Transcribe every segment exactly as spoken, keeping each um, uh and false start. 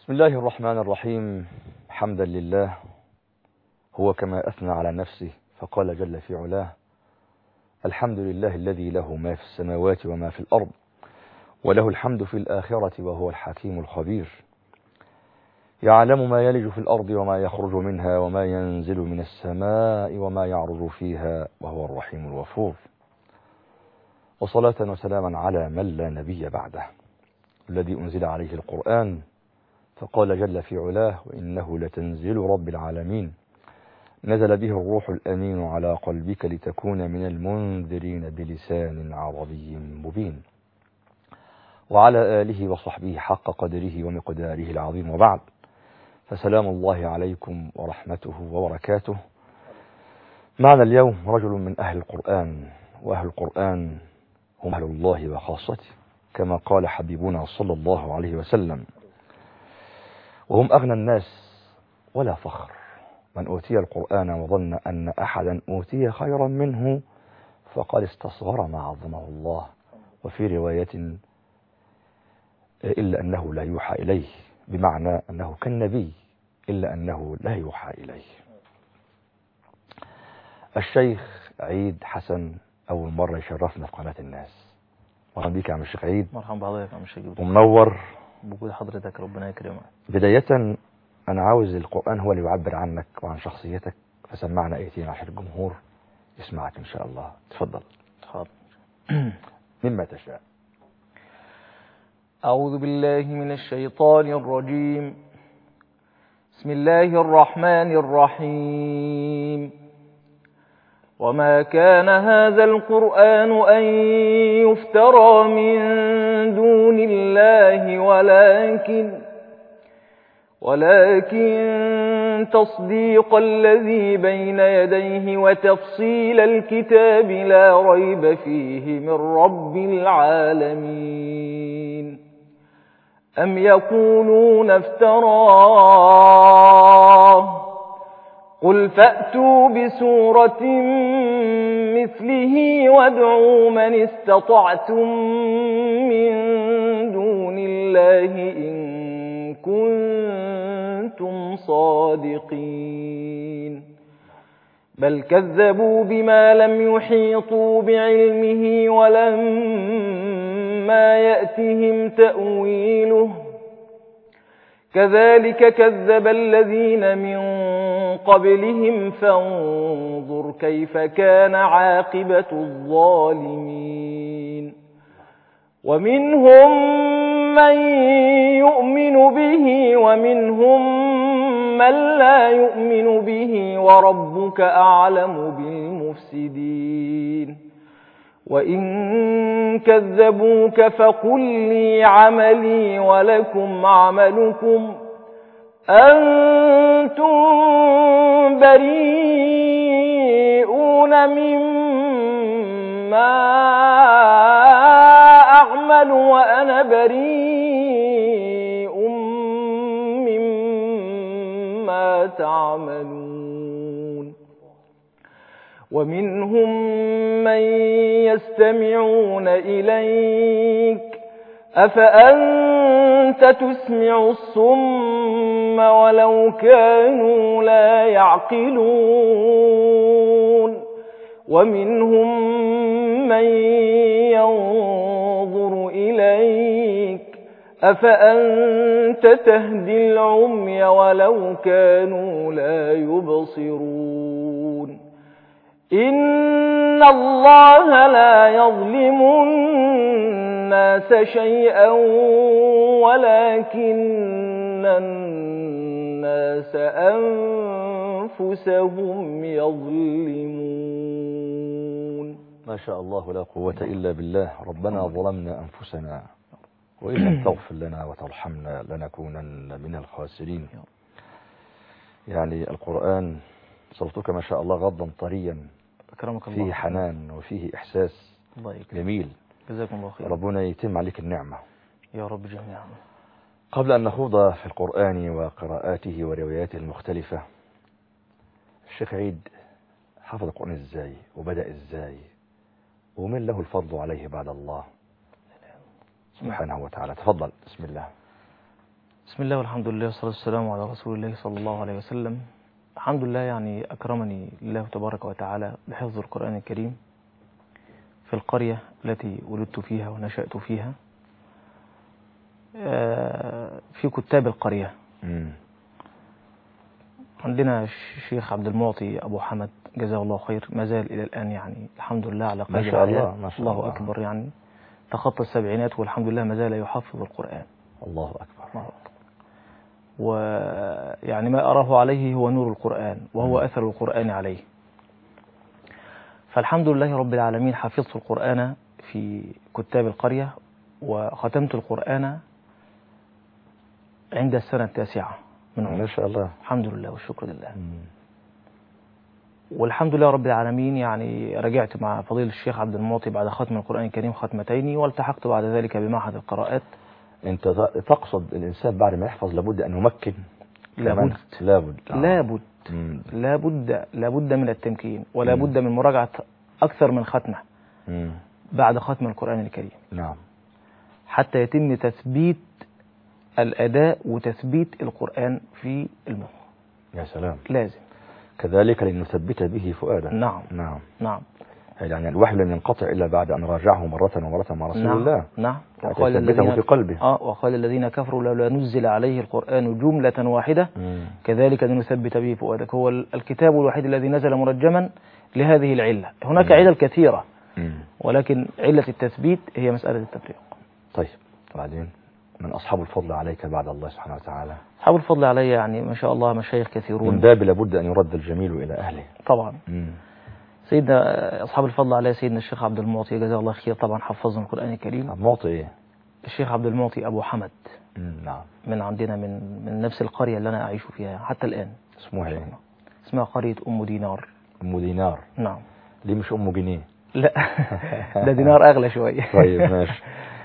بسم الله الرحمن الرحيم. حمدا لله هو كما أثنى على نفسه فقال جل في علاه: الحمد لله الذي له ما في السماوات وما في الأرض وله الحمد في الآخرة وهو الحكيم الخبير. يعلم ما يلج في الأرض وما يخرج منها وما ينزل من السماء وما يعرج فيها وهو الرحيم الغفور. وصلاة وسلاما على من لا نبي بعده، الذي أنزل عليه القرآن فقال جل في علاه: وإنه لتنزيل رب العالمين نزل به الروح الأمين على قلبك لتكون من المنذرين بلسان عربي مبين. وعلى آله وصحبه حق قدره ومقداره العظيم، وبعد، فسلام الله عليكم ورحمته وبركاته. معنا اليوم رجل من أهل القرآن، وأهل القرآن هم أهل الله وخاصته كما قال حبيبنا صلى الله عليه وسلم، وهم أغنى الناس ولا فخر. من أوتي القرآن وظن أن أحدا أوتي خيرا منه فقد استصغر ما عظمه الله. وفي رواية: إلا أنه لا يوحى إليه، بمعنى أنه كالنبي إلا أنه لا يوحى إليه. الشيخ عيد حسن أول مرة يشرفنا في قناة الناس. مرحبا بك يا عم الشيخ عيد. مرحبا بحضرتك يا عم الشيخ جبريل، ومنور بوجود حضرتك، ربنا يكرمك. بداية أنا عاوز القرآن هو اللي يعبر عنك وعن شخصيتك، فسمعنا آيتين عشان الجمهور يسمعك إن شاء الله. تفضل. حاضر. مما تشاء. أعوذ بالله من الشيطان الرجيم. بسم الله الرحمن الرحيم. وما كان هذا القرآن أن يفترى من دون الله ولكن ولكن تصديق الذي بين يديه وتفصيل الكتاب لا ريب فيه من رب العالمين. أم يقولون افتراه قل فأتوا بسورة مثله وادعوا من استطعتم من دون الله إن كنتم صادقين. بل كذبوا بما لم يحيطوا بعلمه ولما يأتهم تأويله كذلك كذب الذين من قبلهم فانظر كيف كان عاقبة الظالمين. ومنهم من يؤمن به ومنهم من لا يؤمن به وربك أعلم بالمفسدين. وإن كذبوك فقل لي عملي ولكم عملكم أنتم بريئون مما أعمل وأنا بريء مما تعملون. ومنهم من يستمعون إليك أفأنت تسمع الصم ولو كانوا لا يعقلون. ومنهم من ينظر إليك أفأنت تهدي العمي ولو كانوا لا يبصرون. إن الله لا يظلم الناس شيئا ولكن الناس أنفسهم يظلمون. ما شاء الله لا قوة إلا بالله. ربنا ظلمنا أنفسنا وإن لم تغفر لنا وترحمنا لنكونن من الخاسرين. يعني القرآن صوتك ما شاء الله غضا طريا، فيه حنان وفيه إحساس جميل. جزاكم الله خير. ربنا يتم عليك النعمة يا رب جميعا. قبل أن نخوض في القرآن وقراءاته ورواياته المختلفة، الشيخ عيد حفظ القرآن إزاي وبدأ إزاي ومن له الفضل عليه بعد الله سبحانه وتعالى؟ تفضل. بسم الله. بسم بسم الله والحمد لله والصلاة والسلام على رسول الله صلى الله عليه وسلم. الحمد لله، يعني أكرمني الله تبارك وتعالى بحفظ القرآن الكريم في القرية التي ولدت فيها ونشأت فيها، في كتاب القرية. مم. عندنا الشيخ عبد المعطي أبو حمد جزاه الله خير، ما زال إلى الآن يعني الحمد لله على قيد ما شاء الله، الحياة. ما شاء الله الله. أكبر، يعني تخطى السبعينات والحمد لله ما زال يحفظ القرآن. الله أكبر. الله أكبر. ويعني ما أراه عليه هو نور القرآن وهو مم. أثر القرآن عليه. فالحمد لله رب العالمين، حفظت القرآن في كتاب القرية وختمت القرآن عند السنة التاسعة من عمري. ما شاء الله. الحمد لله والشكر لله. مم. والحمد لله رب العالمين، يعني رجعت مع فضيلة الشيخ عبد المعطي بعد ختم القرآن الكريم ختمتين، والتحقت بعد ذلك بمعهد القراءات. أنت تقصد الإنسان بعد ما يحفظ لابد أن يمكن؟ لابد لابد آه. لابد مم. لابد لابد من التمكين، ولا مم. بد من مراجعة أكثر من ختمة مم. بعد ختم القرآن الكريم، نعم، حتى يتم تثبيت الأداء وتثبيت القرآن في المخ. يا سلام. لازم كذلك لنثبت به فؤادا. نعم نعم نعم يعني الوحي لم ينقطع إلا بعد أن راجعه مرة ومرة مع رسول نعم الله. نعم. حتى وقال يثبته الذين في قلبه. آه وقال الذين كفروا لولا نزل عليه القرآن جملة واحدة مم. كذلك لنثبت به فؤادك. هو الكتاب الوحيد الذي نزل منجما لهذه العلة. هناك مم. علل كثيرة، مم. ولكن علة التثبيت هي مسألة التفريق. طيب، وبعدين من أصحاب الفضل عليك بعد الله سبحانه وتعالى؟ أصحاب الفضل علي يعني ما شاء الله مشايخ كثيرون. من باب لابد أن يرد الجميل إلى أهله. طبعا. مم. سيدنا أصحاب الفضل علي سيدنا الشيخ عبد المعطي جزاه الله خير، طبعا حفظنا القرآن الكريم. معطي إيه؟ الشيخ عبد المعطي أبو حمد. مم. نعم. من عندنا من من نفس القرية اللي أنا أعيش فيها حتى الآن. اسمها إيه؟ اسمها قرية أم دينار. أم دينار. نعم. ليه مش أم جنيه؟ لا ده دينار أغلى شوية. طيب ماشي.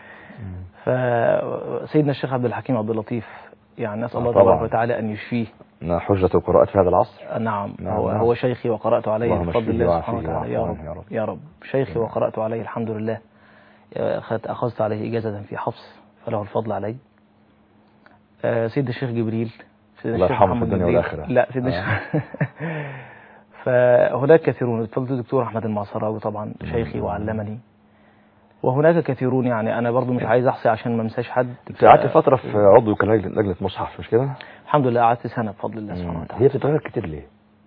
فسيدنا الشيخ عبد الحكيم عبد اللطيف، يعني نسأل الله طبعا. تبارك وتعالى أن يشفيه. حجة القراءات في هذا العصر. نعم, نعم هو نعم. هو شيخي وقرأت عليه اللهم بفضل اشفيه الله سبحانه وعافيه وتعالى. يا وعافيه رب يا رب. يا رب. شيخي نعم. وقرأت عليه الحمد لله. أخذت أخذت عليه إجازة في حفص فله الفضل علي. آه، سيدنا الشيخ جبريل، سيدنا الله الشيخ يرحمه في محمد الدنيا جبريل. والآخرة. لا سيدنا آه. الشيخ فهناك كثيرون. فضلت الدكتور أحمد المعصراوي طبعا شيخي وعلمني، وهناك كثيرون. يعني أنا برضو مش عايز أحصي عشان ما امساش حد. انت قعدت فترة في عضو كان لجنة لجنة مصحف مش كده؟ الحمد لله قعدت سنة بفضل الله سبحانه هي وتعالى. بتتغير كتير ليه؟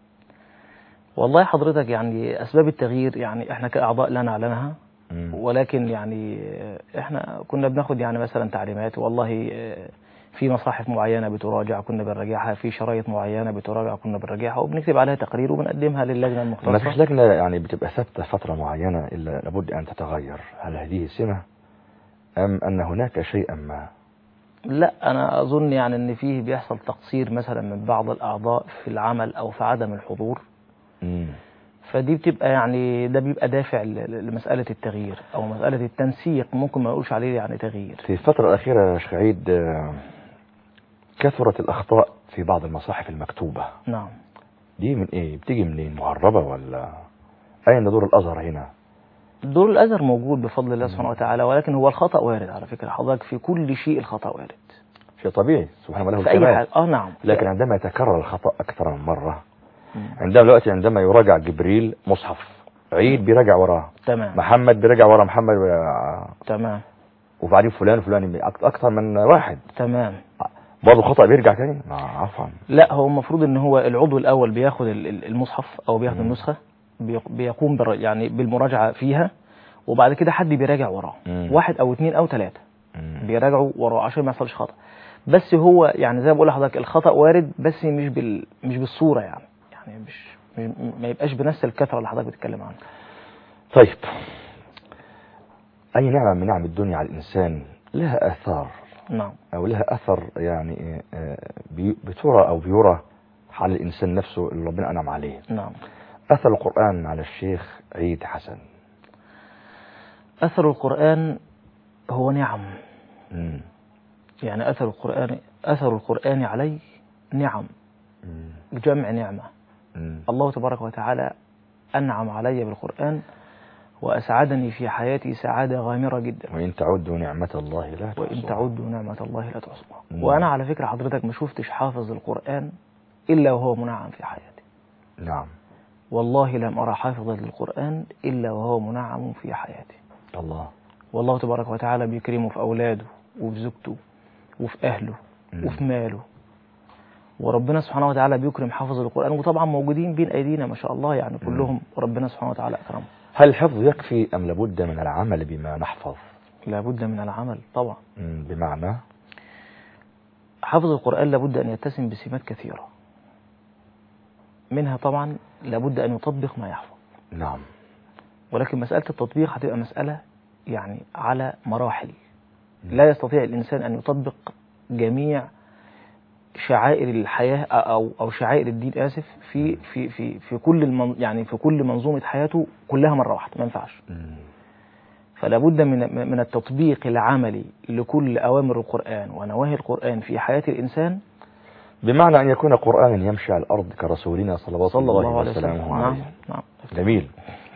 والله حضرتك يعني أسباب التغيير يعني إحنا كأعضاء لا نعلمها، مم. ولكن يعني إحنا كنا بناخد يعني مثلا تعليمات. والله في مصاحف معينة بتراجع كنا بنراجعها، في شرايط معينة بتراجع كنا بنراجعها، وبنكتب عليها تقرير وبنقدمها للجنة ما المختصة. فيش لجنة يعني بتبقى ثابتة فترة معينة إلا لابد أن تتغير. هل هذه سمة أم أن هناك شيئا ما؟ لا أنا أظن يعني أن فيه بيحصل تقصير مثلا من بعض الأعضاء في العمل أو في عدم الحضور. مم. فدي بتبقى يعني ده بيبقى دافع ل- لمسألة التغيير أو مسألة التنسيق، ممكن ما نقولش عليه يعني تغيير. في الفترة الأخيرة يا شيخ عيد آه، كثرت الأخطاء في بعض المصاحف المكتوبة. نعم. دي من إيه؟ بتيجي منين؟ مهربة ولا أين دور الأزهر هنا؟ دور الأزهر موجود بفضل الله سبحانه وتعالى، ولكن هو الخطأ وارد على فكرة حضرتك، في كل شيء الخطأ وارد. شيء طبيعي سبحانه وله في أي الكمال. حال آه نعم. لكن عندما يتكرر الخطأ أكثر من مرة، مم. عندما دلوقتي عندما يراجع جبريل مصحف، عيد بيراجع وراه، تمام محمد بيراجع ورا محمد آه، تمام وبعدين فلان وفلان أك- أكثر من واحد، تمام. برضه الخطأ بيرجع تاني. آه، عفوا. لا هو المفروض ان هو العضو الاول بياخد ال- ال- المصحف او بياخد مم. النسخه، بيق- بيقوم بر يعني بالمراجعه فيها، وبعد كده حد بيراجع وراه، مم. واحد او اثنين او ثلاثه مم. بيراجعوا وراه عشان ما يحصلش خطا. بس هو يعني زي ما بقول لحضرتك الخطا وارد، بس مش بال مش بالصوره يعني يعني مش م- ما يبقاش بنفس الكثره اللي حضرتك بتتكلم عنها. طيب، أي نعمة من نعم الدنيا على الإنسان لها آثار نعم أو لها أثر يعني آه، بي- بترى أو بيرى على الإنسان نفسه اللي ربنا أنعم عليه. نعم. أثر القرآن على الشيخ عيد حسن. اثر القران هو نعم. مم. يعني اثر القران اثر القران علي نعم، مم. جمع نعمه. مم. الله تبارك وتعالى أنعم علي بالقرآن وأسعدني في حياتي سعادة غامرة جدا. وإن تعدوا نعمة الله لا تحصوها. وإن تعدوا نعمة الله لا تحصوها. وأنا على فكرة حضرتك ما شفتش حافظ القرآن إلا وهو منعم في حياتي. نعم. والله لم أرى حافظا للقرآن إلا وهو منعم في حياتي. الله. والله تبارك وتعالى بيكرمه في أولاده وفي زوجته وفي أهله م. وفي ماله. وربنا سبحانه وتعالى بيكرم حافظ القرآن، وطبعا موجودين بين أيدينا ما شاء الله يعني كلهم، ربنا سبحانه وتعالى أكرمهم. هل الحفظ يكفي أم لابد من العمل بما نحفظ؟ لابد من العمل طبعا. بمعنى حفظ القرآن لابد أن يتسم بسمات كثيرة، منها طبعا لابد أن يطبق ما يحفظ. نعم. ولكن مسألة التطبيق هتبقى مسألة يعني على مراحل. لا يستطيع الإنسان أن يطبق جميع شعائر الحياة أو أو شعائر الدين آسف في في في في كل المن يعني في كل منظومة حياته كلها مرة واحدة، ما ينفعش. فلا بد من من التطبيق العملي لكل أوامر القرآن ونواهي القرآن في حياة الإنسان، بمعنى أن يكون قرآنا يمشي على الأرض كرسولنا صلى صلى الله, الله عليه وسلم. نعم. نعم. جميل.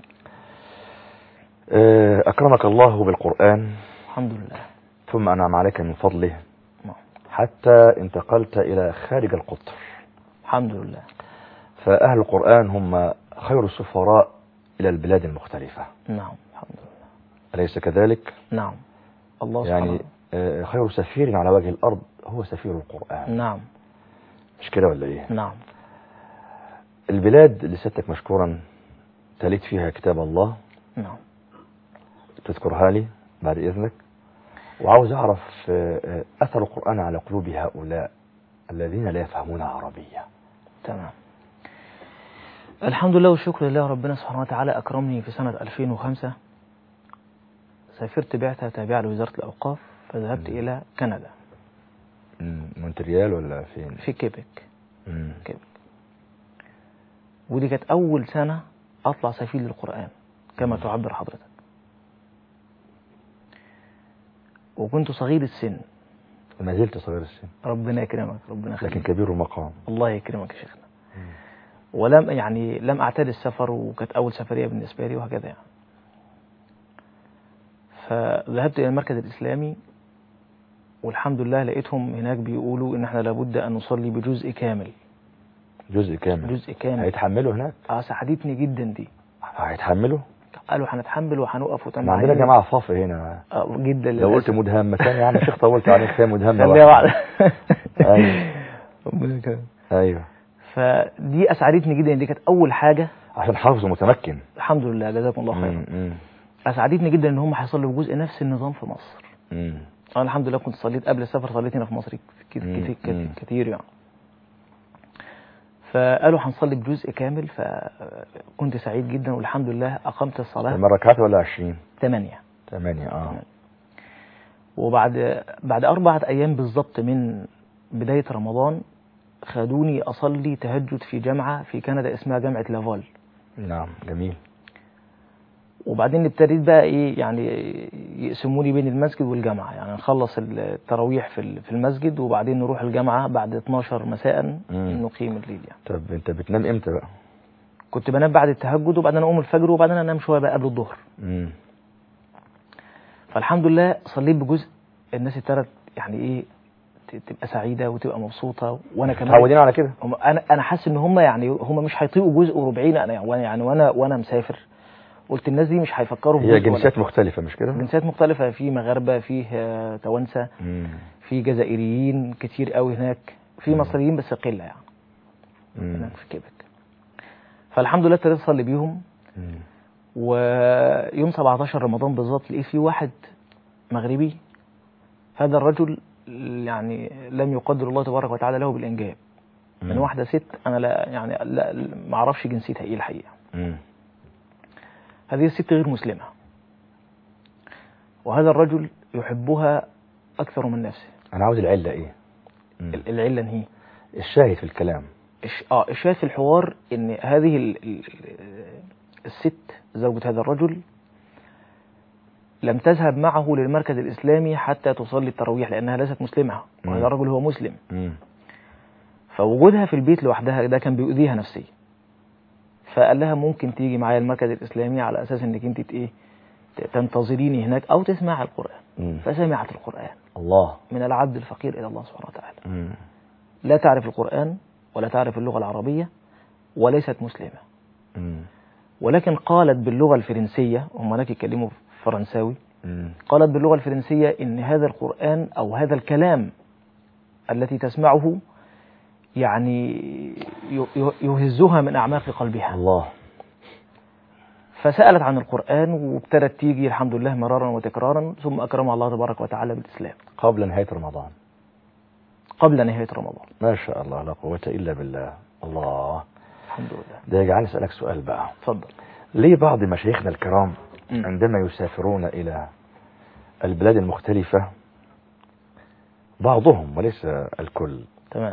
أكرمك الله بالقرآن الحمد لله، ثم أنعم عليك من فضله نعم. حتى انتقلت إلى خارج القطر. الحمد لله. فأهل القرآن هم خير السفراء إلى البلاد المختلفة. نعم الحمد لله. أليس كذلك؟ نعم. الله سبحانه يعني خير سفير على وجه الأرض هو سفير القرآن. نعم. مش كده ولا إيه؟ نعم. البلاد اللي سيادتك مشكورا تليت فيها كتاب الله. نعم. تذكرها لي بعد إذنك، وعاوز أعرف أثر القرآن على قلوب هؤلاء الذين لا يفهمون عربية. تمام. الحمد لله والشكر لله، ربنا سبحانه وتعالى أكرمني في سنة ألفين وخمسة، سافرت بعثة تابعة لوزارة الأوقاف، فذهبت م. إلى كندا. مونتريال ولا فين؟ في كيبك. م. كيبك. ودي كانت أول سنة أطلع سفير للقرآن كما م. تعبر حضرتك. وكنت صغير السن. وما زلت صغير السن. ربنا يكرمك، ربنا يخليك. لكن كبير المقام. الله يكرمك يا شيخنا. م. ولم يعني لم أعتاد السفر، وكانت أول سفرية بالنسبة لي وهكذا يعني. فذهبت إلى المركز الإسلامي، والحمد لله لقيتهم هناك بيقولوا إن احنا لابد أن نصلي بجزء كامل. جزء كامل. جزء كامل. هيتحملوا هناك؟ اه ساعدتني جدا دي. هيتحملوا؟ قالوا هنتحمل وهنقف وتمام. عندنا جماعة صف هنا. اه جدا. لو قلت مدهمة ثانية يا عم شيخ طولت عليك، فيها مدهمة خليها واحدة. ايوه. ربنا يكرمك. ايوه. فدي اسعدتني جدا، دي كانت اول حاجة. عشان حافظ متمكن. الحمد لله جزاكم الله خير. اسعدتني جدا ان هم هيصلوا بجزء نفس النظام في مصر. امم انا الحمد لله كنت صليت قبل السفر، صليت هنا في مصر كتير كتير كتير يعني. فقالوا هنصلي بجزء كامل، فكنت سعيد جدا والحمد لله أقمت الصلاة. ثمان ركعات ولا عشرين؟ ثمانية. ثمانية اه. وبعد بعد أربعة أيام بالضبط من بداية رمضان خدوني أصلي تهجد في جامعة في كندا اسمها جامعة لافال. نعم جميل. وبعدين ابتديت بقى ايه يعني يقسموني بين المسجد والجامعه، يعني نخلص التراويح في في المسجد وبعدين نروح الجامعه بعد اتناشر مساء نقيم الليل يعني. طب انت بتنام امتى بقى؟ كنت بنام بعد التهجد وبعدين اقوم الفجر وبعدين انام شويه بقى قبل الظهر. امم فالحمد لله صليت بجزء، الناس ابتدت يعني ايه تبقى سعيده وتبقى مبسوطه، وانا كمان متعودين على كده. انا انا حاسس ان هم يعني هم مش هيطيقوا جزء وربعين، انا يعني وانا وانا مسافر قلت الناس دي مش هيفكروا هي جنسيات مختلفة مش كده؟ جنسيات مختلفة، في مغاربة، فيه توانسة، في جزائريين كتير قوي هناك، في مصريين بس قلة يعني مم. هناك في كيبك. فالحمد لله ابتديت اصلي بيهم. مم. ويوم سبعتاشر رمضان بالظبط لقيت في واحد مغربي، هذا الرجل يعني لم يقدر الله تبارك وتعالى له بالانجاب من واحدة ست، انا لا يعني لا ما اعرفش جنسيتها ايه الحقيقة. مم. هذه الست غير مسلمة، وهذا الرجل يحبها أكثر من نفسه. أنا عاوز العلة إيه؟ مم. العلة هي الشاهد في الكلام. الش... آه الشاهد في الحوار إن هذه ال... ال... الست زوجة هذا الرجل لم تذهب معه للمركز الإسلامي حتى تصلي التراويح لأنها ليست مسلمة، وهذا الرجل هو مسلم. مم. فوجودها في البيت لوحدها ده كان بيؤذيها نفسيا. فقال لها ممكن تيجي معايا المركز الإسلامي على أساس إنك أنت ت- إيه ت- تنتظريني هناك أو تسمع القرآن. مم. فسمعت القرآن الله. من العبد الفقير إلى الله سبحانه وتعالى. مم. لا تعرف القرآن ولا تعرف اللغة العربية وليست مسلمة، مم. ولكن قالت باللغة الفرنسية، هم هناك يتكلموا فرنساوي، مم. قالت باللغة الفرنسية إن هذا القرآن أو هذا الكلام التي تسمعه يعني ي- ي- يهزها من أعماق قلبها. الله. فسألت عن القرآن وابتدت تيجي الحمد لله مرارا وتكرارا، ثم أكرمها الله تبارك وتعالى بالإسلام قبل نهاية رمضان. قبل نهاية رمضان. ما شاء الله لا قوة إلا بالله. الله. الحمد لله. ده يجعلني أسألك سؤال بقى. اتفضل. ليه بعض مشايخنا الكرام م. عندما يسافرون إلى البلاد المختلفة، بعضهم وليس الكل، تمام.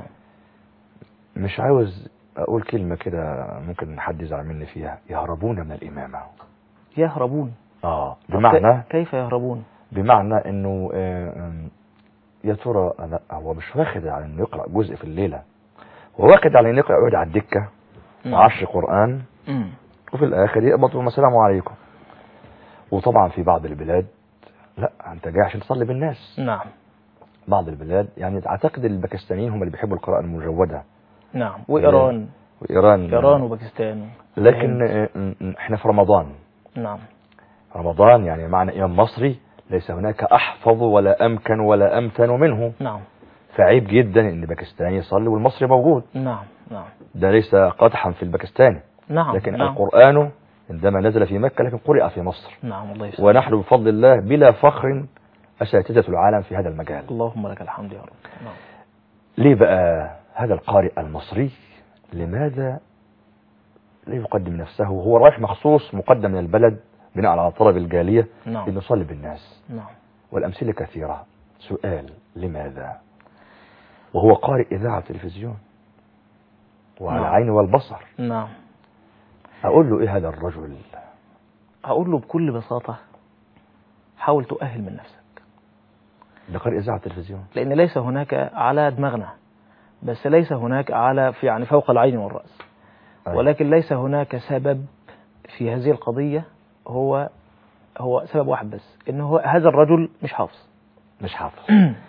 مش عاوز أقول كلمة كده ممكن حد يزعل مني فيها، يهربون من الإمامة. يهربون. آه بمعنى كيف يهربون؟ بمعنى إنه آه، يا ترى أنا هو مش واخد على إنه يقرأ جزء في الليلة، هو واخد على إنه يقرأ يقعد على الدكة عشر قرآن مم. وفي الآخر يقبض السلام عليكم. وطبعا في بعض البلاد لا، أنت جاي عشان تصلي بالناس. نعم. بعض البلاد يعني أعتقد الباكستانيين هم اللي بيحبوا القراءة المجودة. نعم. وإيران. وإيران. إيران وباكستان. لكن والهند. آه، إحنا في رمضان. نعم. رمضان يعني معنى إمام مصري ليس هناك أحفظ ولا أمكن ولا أمتن منه. نعم. فعيب جدا إن باكستاني يصلي والمصري موجود. نعم. نعم. ده ليس قدحا في الباكستاني. نعم. لكن نعم. القرآن عندما نزل في مكة لكن قرئ في مصر. نعم. الله يسلمك. ونحن بفضل الله بلا فخر أساتذة العالم في هذا المجال. اللهم لك الحمد يا رب. نعم. ليه بقى هذا القارئ المصري لماذا لا يقدم نفسه؟ هو رايح مخصوص مقدم من البلد بناء على طلب الجالية نعم. إنه يصلي بالناس. نعم. والأمثلة كثيرة. سؤال: لماذا وهو قارئ إذاعة تلفزيون وعلى نعم. عين والبصر؟ نعم. أقول له إيه هذا الرجل؟ هقول له بكل بساطة حاول تؤهل من نفسك، ده قارئ إذاعة تلفزيون. لأن ليس هناك على دماغنا، بس ليس هناك على في يعني فوق العين والرأس. أيوة. ولكن ليس هناك سبب في هذه القضية، هو هو سبب واحد بس، إنه هو هذا الرجل مش حافظ. مش حافظ.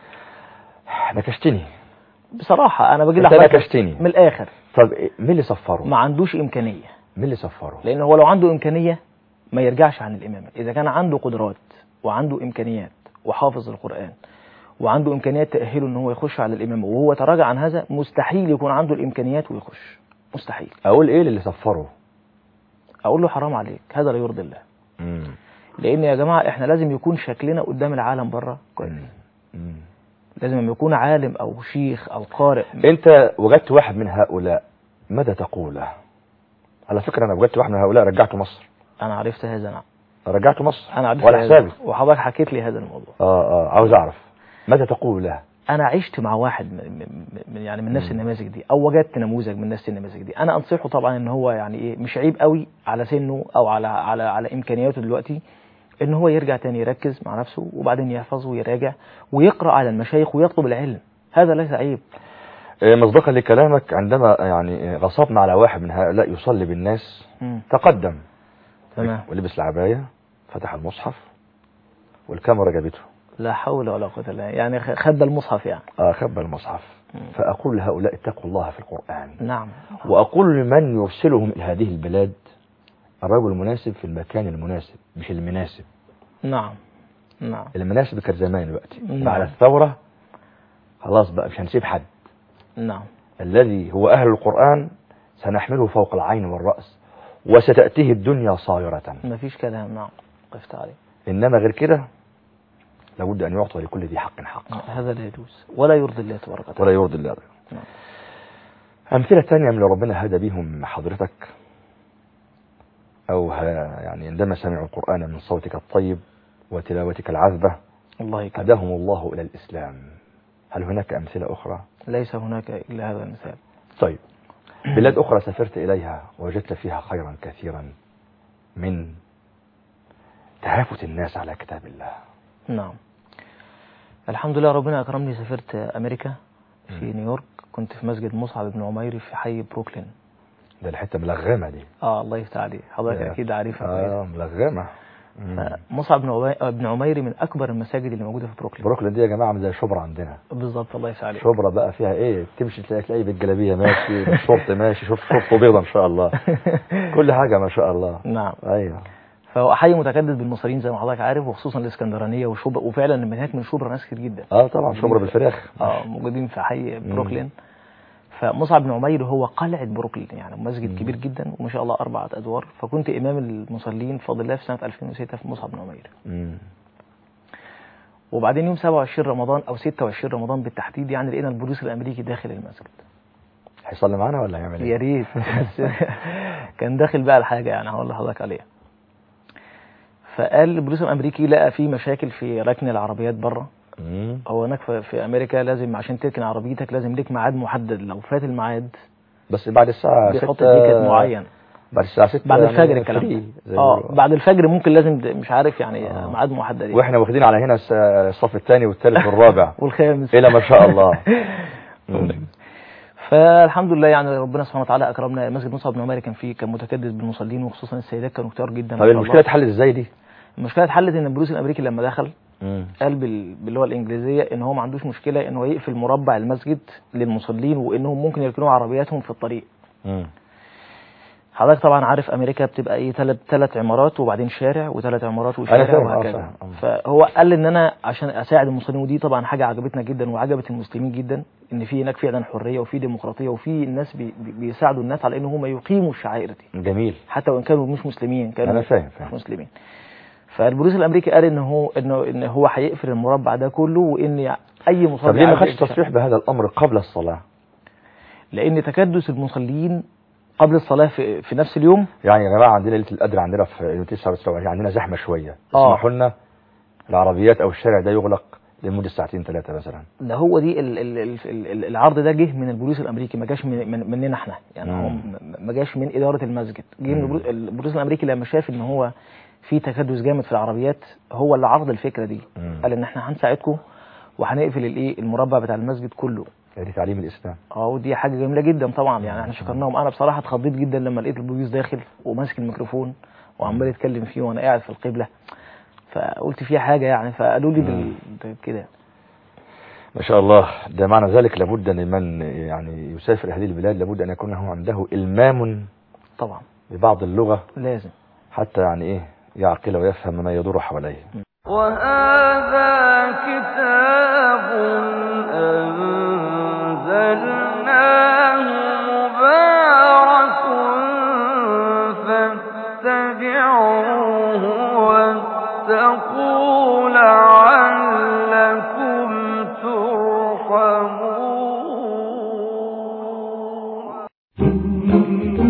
نكشتني بصراحة أنا بجي أنت نكشتني من الآخر. طب مين اللي صفره؟ ما عندوش إمكانية. مين اللي صفره؟ لأنه هو لو عنده إمكانية ما يرجعش عن الإمامة. إذا كان عنده قدرات وعنده إمكانيات وحافظ القرآن وعنده إمكانيات تأهله إن هو يخش على الإمامة وهو تراجع عن هذا، مستحيل يكون عنده الإمكانيات ويخش. مستحيل. أقول إيه اللي صفره؟ أقول له حرام عليك، هذا لا يرضي الله. مم. لأن يا جماعة إحنا لازم يكون شكلنا قدام العالم بره كويس. مم. لازم يكون عالم أو شيخ أو قارئ. أنت وجدت واحد من هؤلاء ماذا تقول له؟ على فكرة أنا وجدت واحد من هؤلاء رجعته مصر. أنا عرفت هذا. نعم. رجعته مصر. أنا عرفت ولا هذا. حسابي. وحضرتك حكيت لي هذا الموضوع. آه آه عاوز أعرف ماذا تقول له؟ أنا عشت مع واحد من من يعني من نفس النماذج دي، أو وجدت نموذج من نفس النماذج دي. أنا أنصحه طبعا إن هو يعني إيه مش عيب قوي على سنه أو على على على إمكانياته دلوقتي، إن هو يرجع تاني يركز مع نفسه وبعدين يحفظ ويراجع ويقرأ على المشايخ ويطلب العلم. هذا ليس عيب. مصداقا لكلامك، عندما يعني غصبنا على واحد من هؤلاء يصلي بالناس مم. تقدم تمام. ولبس العباية، فتح المصحف والكاميرا جابته. لا حول ولا قوة إلا بالله. يعني خد المصحف يعني. آه خب المصحف. مم. فأقول لهؤلاء اتقوا الله في القرآن. نعم. وأقول لمن يرسلهم إلى هذه البلاد الرجل المناسب في المكان المناسب مش المناسب. نعم. نعم. المناسب كان زمان دلوقتي نعم. بعد الثورة خلاص بقى مش هنسيب حد. نعم. الذي هو أهل القرآن سنحمله فوق العين والرأس وستأتيه الدنيا صاغرة. ما فيش كلام. نعم. قفت عليه. إنما غير كده لابد أن يعطى لكل ذي حق حق. هذا لا يجوز ولا يرضي الله تبارك وتعالى. ولا يرضي الله. نعم. أمثلة تانية من اللي ربنا هدى بهم حضرتك، أو يعني عندما سمعوا القرآن من صوتك الطيب وتلاوتك العذبة الله يكرمك. هداهم الله إلى الإسلام. هل هناك أمثلة أخرى؟ ليس هناك إلا هذا المثال. طيب بلاد أخرى سافرت إليها وجدت فيها خيرا كثيرا من تهافت الناس على كتاب الله. نعم. الحمد لله ربنا أكرمني، سافرت أمريكا في نيويورك، كنت في مسجد مصعب بن عمير في حي بروكلين. ده الحته ملغمه دي. اه الله يفتح عليك، حضرتك يا- اكيد عارفها اه كويس. ملغمه. مم. مصعب بن عمي- بن عمير من اكبر المساجد اللي موجوده في بروكلين. بروكلين دي يا جماعه عامله زي شبرا عندنا. بالظبط الله يفتح عليك. شبرا بقى فيها ايه، تمشي تلاقي تلاقي بالجلابيه ماشي، بالشورت ماشي، شوف شورته بيضه ان شاء الله، كل حاجه ما شاء الله. نعم. ايوه. فهو حي متكدس بالمصريين زي ما حضرتك عارف، وخصوصا الاسكندرانيه وشبرا، وفعلا من هناك من شبرا ناس كتير جدا. اه طبعا موجودين شبرا في- بالفراخ. اه موجودين في حي مم. بروكلين. فمصعب بن عمير هو قلعه بروكلين، يعني مسجد مم. كبير جدا وما شاء الله اربعه ادوار. فكنت امام المصلين بفضل الله في سنه ألفين وستة في مصعب بن عمير. مم. وبعدين يوم سبعة وعشرين رمضان او ستة وعشرين رمضان بالتحديد، يعني لقينا البوليس الامريكي داخل المسجد. هيصلي معانا ولا هيعمل ايه؟ يا ريت. بس كان داخل بقى الحاجه يعني هقول لحضرتك عليها. فقال البوليس الامريكي لقى في مشاكل في ركن العربيات بره. مم. هو هناك في في امريكا لازم عشان تركن عربيتك لازم ليك ميعاد محدد، لو فات الميعاد بس بعد الساعه بيحط ستة تيكت معين. بعد الساعه ستة بعد الفجر يعني الكلام ده. فري زي ما اه بيقولوا. بعد الفجر ممكن لازم د- مش عارف يعني آه. ميعاد محدد يعني. واحنا واخدين على هنا الس- الصف الثاني والثالث والرابع والخامس الى ما شاء الله. مم. فالحمد لله يعني ربنا سبحانه وتعالى اكرمنا. مسجد مصعب بن عمير كان فيه كان متكدس بالمصلين، وخصوصا السيدات كانوا كتار جدا. طب ما شاء المشكله الله. اتحلت ازاي دي؟ المشكله اتحلت ان البوليس الامريكي لما دخل مم. قال بال- باللغه الانجليزيه ان هو ما عندوش مشكله ان هو يقفل مربع المسجد للمصلين، وانهم ممكن يركنوا عربياتهم في الطريق. مم. حضرتك طبعا عارف امريكا بتبقى ايه، ثلاث ثلاث عمارات وبعدين شارع وثلاث عمارات أنا وشارع فاهم، آه، وهكذا. فاهم. آه. فهو قال ان انا عشان اساعد المصلين، ودي طبعا حاجه عجبتنا جدا وعجبت المسلمين جدا، ان في هناك فعلا حريه وفي ديمقراطيه وفي الناس بي بي- بيساعدوا الناس على ان هم يقيموا الشعائر دي، جميل. حتى وان كانوا مش مسلمين، كانوا أنا فاهم، مش فاهم. مسلمين. فالبوليس الامريكي قال ان هو انه ان هو هيقفل المربع ده كله، وان اي مصلي طب ليه ما عايز خدش يقفل تصريح بهذا الامر قبل الصلاه؟ لان تكدس المصلين قبل الصلاه في, في نفس اليوم. يعني يا جماعه عندنا ليله القدر عندنا في يوم تسعة وعشرين عندنا زحمه شويه، آه. اسمحوا لنا العربيات او الشارع ده يغلق لمده ساعتين ثلاثه مثلا. ده هو دي ال ال ال ال العرض ده جه من البوليس الامريكي، ما جاش من من مننا احنا يعني. هو مم. ما جاش من اداره المسجد، جه من مم. البوليس- البوليس الامريكي لما شاف ان هو في تكدس جامد في العربيات، هو اللي عرض الفكره دي. مم. قال ان احنا هنساعدكم وهنقفل الايه المربع بتاع المسجد كله. دي تعليم الاسلام. اه ودي حاجه جميله جدا طبعا يعني، احنا شكرناهم. انا بصراحه اتخضيت جدا لما لقيت البوليس داخل وماسك الميكروفون وعمال يتكلم فيه وانا قاعد في القبله، فقلت فيها حاجه يعني. فقالوا لي بال... كده. ما شاء الله. ده معنى ذلك لابد ان من يعني يسافر هذه البلاد لابد ان يكون له عنده المام طبعا ببعض اللغه، لازم حتى يعني ايه يعقل ويفهم ما يدور حواليه. وهذا كتاب أنزلناه مبارك فاتبعوه واتقوا لعلكم ترحمون.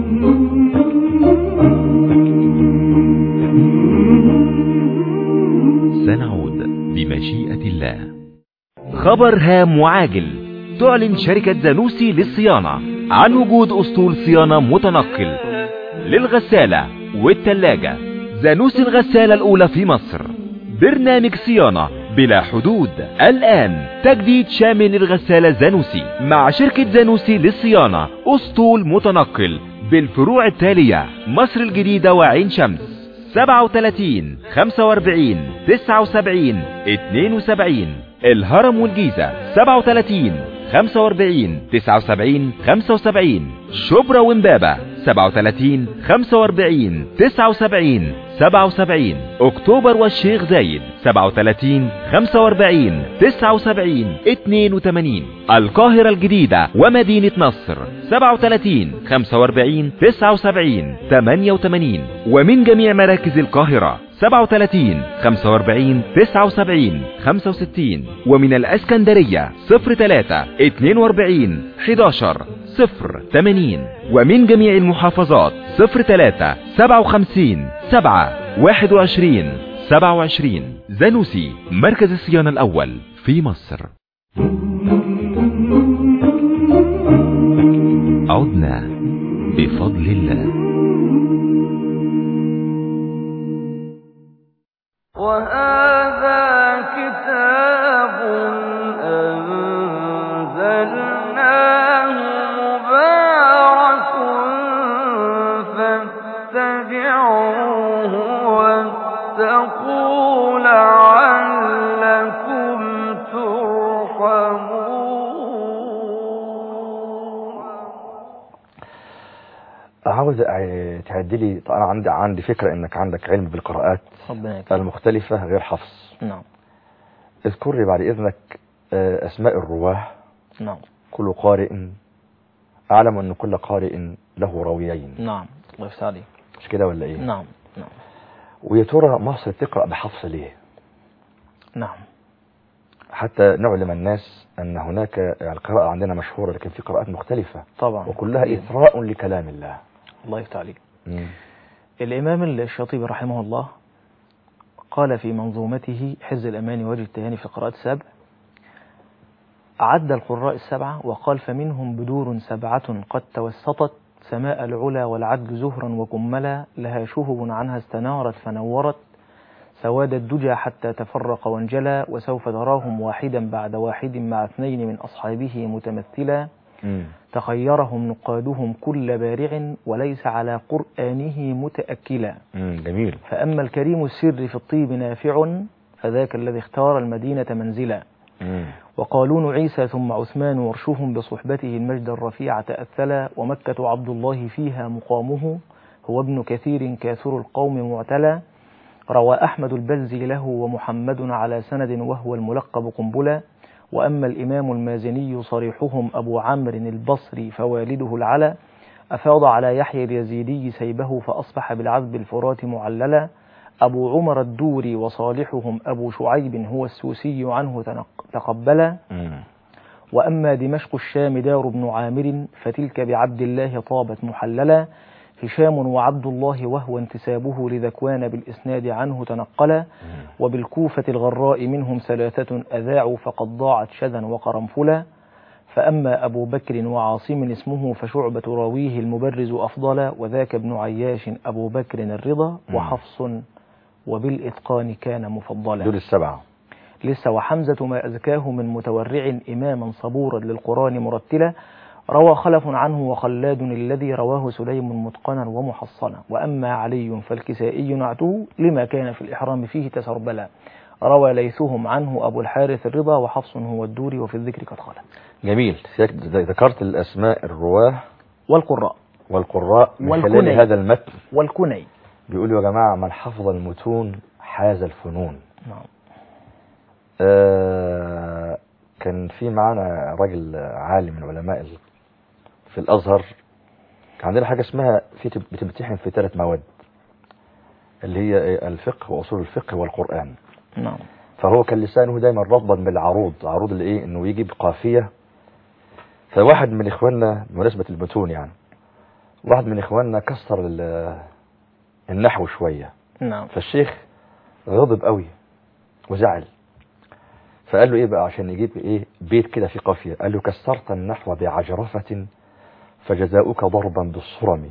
سنعود بمشيئة الله. خبر هام وعاجل. تعلن شركة زانوسي للصيانة عن وجود أسطول صيانة متنقل للغسالة والثلاجة. زانوسي الغسالة الأولى في مصر، برنامج صيانة بلا حدود. الآن تجديد شامل للغسالة زانوسي مع شركة زانوسي للصيانة. أسطول متنقل بالفروع التالية: مصر الجديدة وعين شمس، سبعة وثلاثين خمسة وأربعين تسعة وسبعين اثنين وسبعين. الهرم والجيزة، سبعة وثلاثين خمسة وأربعين تسعة وسبعين خمسة وسبعين. شبرا وامبابة، سبعة وثلاثين خمسة وأربعين تسعة وسبعين سبعة وسبعين. اكتوبر والشيخ زايد، سبعة وثلاثين خمسة وأربعين تسعة وسبعين اثنين وثمانين. القاهرة الجديدة ومدينة نصر، سبعة وثلاثين خمسة وأربعين تسعة وسبعين ثمانية وثمانين. ومن جميع مراكز القاهرة، سبعة وثلاثين خمسة وأربعين تسعة وسبعين خمسة وستين. ومن الاسكندرية، صفر ثلاثة اثنين وأربعين أحد عشر صفر ثمانين. ومن جميع المحافظات، صفر ثلاثة سبعة وخمسين سبعة واحد وعشرين سبعة وعشرين. زانوسي، مركز الصيانة الأول في مصر. عدنا بفضل الله. وهذا كتاب أنزلناه مبارك عاوز أع- تعدلي. طيب انا عندي عندي فكره انك عندك علم بالقراءات ربنا يكرمك. المختلفه غير حفص. نعم. اذكر لي بعد اذنك آه، اسماء الرواه. نعم. كل قارئ، اعلم ان كل قارئ له راويين، نعم. الله يفتح عليك. مش كده ولا ايه؟ نعم. نعم. ويا ترى مصر تقرا بحفص ليه؟ نعم. حتى نعلم الناس ان هناك القراءه عندنا مشهوره، لكن في قراءات مختلفه طبعا. وكلها أكيد. اثراء لكلام الله. الله يفتح عليك. مم. الإمام الشاطبي رحمه الله قال في منظومته حز الأمان وجه التهاني في القراءات السبع، عد القراء السبعة وقال: فمنهم بدور سبعة قد توسطت سماء العلا والعدل زهرا وكملا، لها شهب عنها استنارت فنورت، سواد الدجى حتى تفرق وانجلى، وسوف تراهم واحدا بعد واحد مع اثنين من أصحابه متمثلا، مم. تخيرهم نقادهم كل بارع وليس على قرآنه متأكلا. مم. جميل. فأما الكريم السر في الطيب نافع فذاك الذي اختار المدينة منزلا. مم. وقالون عيسى ثم عثمان ورشهم بصحبته المجد الرفيع تأثلا، ومكة عبد الله فيها مقامه هو ابن كثير كاثر القوم معتلى، روى أحمد البزي له ومحمد على سند وهو الملقب قنبلا. وأما الإمام المازني صريحهم أبو عمرو البصري فوالده العلا، أفاض على يحيى اليزيدي سيبه فأصبح بالعذب الفرات معللا. أبو عمر الدوري وصالحهم أبو شعيب هو السوسي عنه تنق- تقبلا. مم. وأما دمشق الشام دار بن عامر فتلك بعبد الله طابت محللا. هشام وعبد الله وهو انتسابه لذكوان بالإسناد عنه تنقلا. وبالكوفة الغراء منهم ثلاثة أذاعوا فقد ضاعت شذا وقرنفلا. فأما أبو بكر وعاصم اسمه فشعبة راويه المبرز أفضلا، وذاك ابن عياش أبو بكر الرضا وحفص وبالإتقان كان مفضلا. دول السبعة. لسه وحمزة ما أزكاه من متورع إماما صبورا للقرآن مرتلا، روى خلف عنه وخلاد الذي رواه سليم متقنا ومحصنا. وأما علي فالكسائي نعته لما كان في الإحرام فيه تسربلا، روى ليثهم عنه أبو الحارث الرضا وحفص هو الدوري وفي الذكر قد خلا. جميل. ذكرت الأسماء الرواه والقراء والقراء من خلال والكني. هذا المتن. والكني. بيقولوا يا جماعة من حفظ المتون حاز الفنون. نعم. آه كان في معانا راجل عالم من علماء ال- في الأزهر، كان عندنا حاجة اسمها في تب- بتمتحن في ثلاث مواد، اللي هي إيه؟ الفقه وأصول الفقه والقرآن. نعم. فهو كان لسانه دايما رطبا بالعروض، عروض الايه انه يجيب قافية. فواحد من اخواننا بمناسبة المتون يعني، واحد من اخواننا كسر ال- النحو شوية، نعم. فالشيخ غضب قوي وزعل، فقال له ايه بقى عشان يجيب ايه بيت كده في قافية، قال له كسرت النحو بعجرفة فجزاؤك ضربا بالصرم.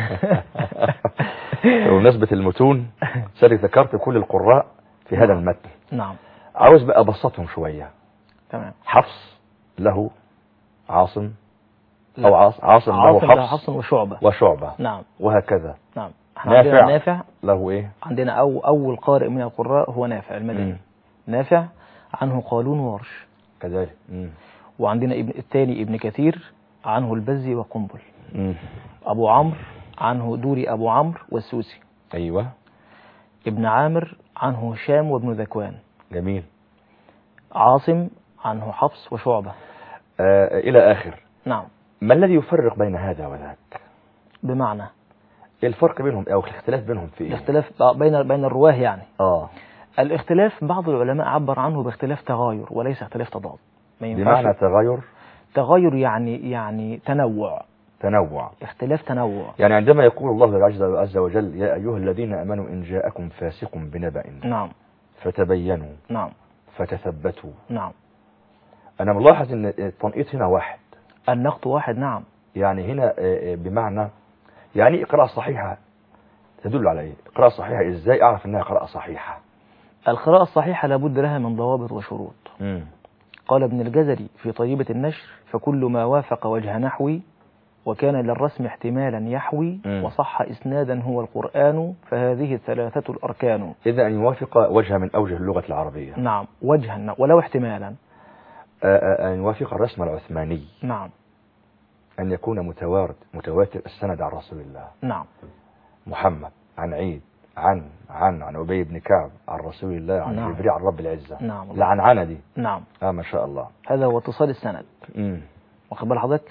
بمناسبة المتون سألك ذكرت كل القراء في هذا المتن. نعم. عاوز بقى ابسطهم شوية. تمام. حفص له عاصم لا. او عاص عاصم له عاصم له حفص حفص وشعبة. وشعبة نعم. وهكذا. نعم. احنا عندنا نافع نافع. له ايه؟ عندنا أو أول قارئ من القراء هو نافع المدني. مم. نافع عنه قالون وورش. كذلك. مم. وعندنا ابن الثاني ابن كثير عنه البزي وقنبل. مم. أبو عمرو عنه دوري أبو عمرو والسوسي. ايوه. ابن عامر عنه هشام وابن ذكوان. جميل. عاصم عنه حفص وشعبة. آه الى اخر. نعم. ما الذي يفرق بين هذا وذاك؟ بمعنى إيه الفرق بينهم او الاختلاف بينهم في ايه؟ الاختلاف بين بين الرواه يعني. اه الاختلاف بعض العلماء عبر عنه باختلاف تغاير وليس اختلاف تضاد. ما ينفعش. بمعنى تغير. تغاير يعني يعني تنوع. تنوع. اختلاف تنوع. يعني عندما يقول الله عز عز وجل يا ايها الذين امنوا ان جاءكم فاسق بنبأ نعم. فتبينوا نعم. فتثبتوا. نعم. انا ملاحظ ان التنقيط هنا واحد، النقط واحد. نعم. يعني هنا آه، آه، بمعنى يعني قراءة صحيحة تدل على ايه؟ قراءة صحيحة ازاي اعرف انها قراءة صحيحة؟ القراءة الصحيحة لابد لها من ضوابط وشروط. مم. قال ابن الجزري في طيبة النشر فكل ما وافق وجه نحوي وكان للرسم احتمالا يحوي مم. وصح إسنادا هو القرآن فهذه الثلاثة الأركان. اذا ان يوافق وجه من اوجه اللغة العربية. نعم. وجها ولو احتمالا. آه، آه، ان يوافق الرسم العثماني. نعم. أن يكون متوارد متواتر السند عن رسول الله. نعم. محمد عن عيد عن عن عن أبي بن كعب عن رسول الله عن نعم. جبريل عن رب العزة. نعم. لا عن عنا دي. نعم. آه ما شاء الله. هذا هو اتصال السند. امم واخد بال حضرتك؟